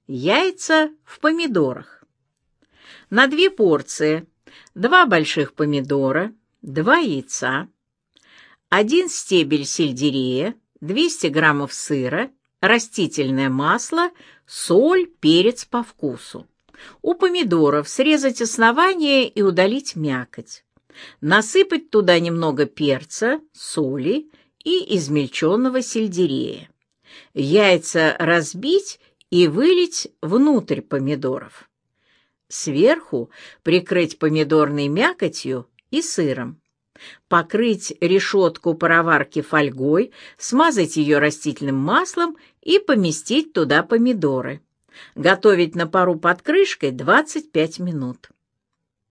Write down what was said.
Яйца в помидорах. На 2 порции 2 больших помидора, 2 яйца, 1 стебель сельдерея, 200 граммов сыра, растительное масло, соль, перец по вкусу. У помидоров срезать основание и удалить мякоть. Насыпать туда немного перца, соли и измельченного сельдерея. Яйца разбить и вылить внутрь помидоров. Сверху прикрыть помидорной мякотью и сыром. Покрыть решетку пароварки фольгой, смазать ее растительным маслом и поместить туда помидоры. Готовить на пару под крышкой 25 минут.